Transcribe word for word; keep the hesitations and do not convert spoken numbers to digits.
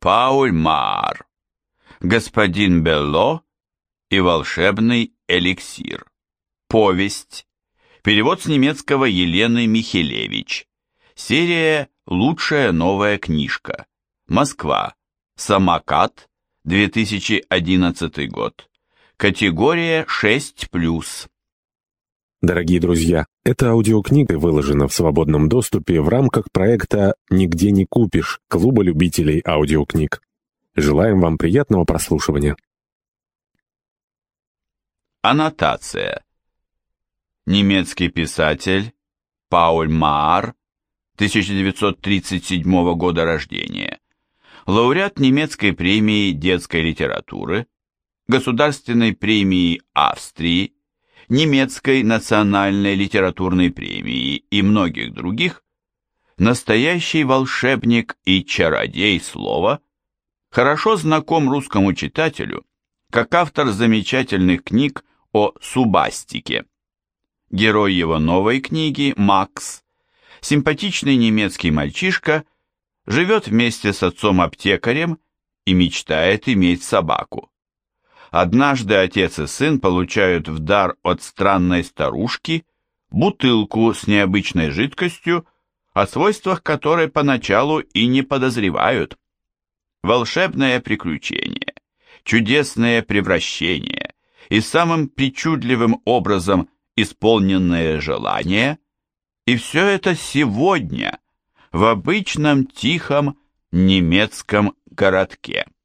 Пауль Маар. Господин Белло и волшебный эликсир. Повесть. Перевод с немецкого Елены Михелевич. Серия «Лучшая новая книжка». Москва. Самокат. две тысячи одиннадцатый год. Категория шесть плюс. Дорогие друзья, эта аудиокнига выложена в свободном доступе в рамках проекта «Нигде не купишь» Клуба любителей аудиокниг. Желаем вам приятного прослушивания. Аннотация. Немецкий писатель Пауль Маар, тысяча девятьсот тридцать седьмого года рождения, лауреат немецкой премии детской литературы, Государственной премии Австрии, Немецкой национальной литературной премии и многих других, настоящий волшебник и чародей слова, хорошо знаком русскому читателю как автор замечательных книг о субастике. Герой его новой книги, Макс, симпатичный немецкий мальчишка, живет вместе с отцом-аптекарем и мечтает иметь собаку. Однажды отец и сын получают в дар от странной старушки бутылку с необычной жидкостью, о свойствах которой поначалу и не подозревают. Волшебное приключение, чудесное превращение и самым причудливым образом исполненное желание, и все это сегодня в обычном тихом немецком городке.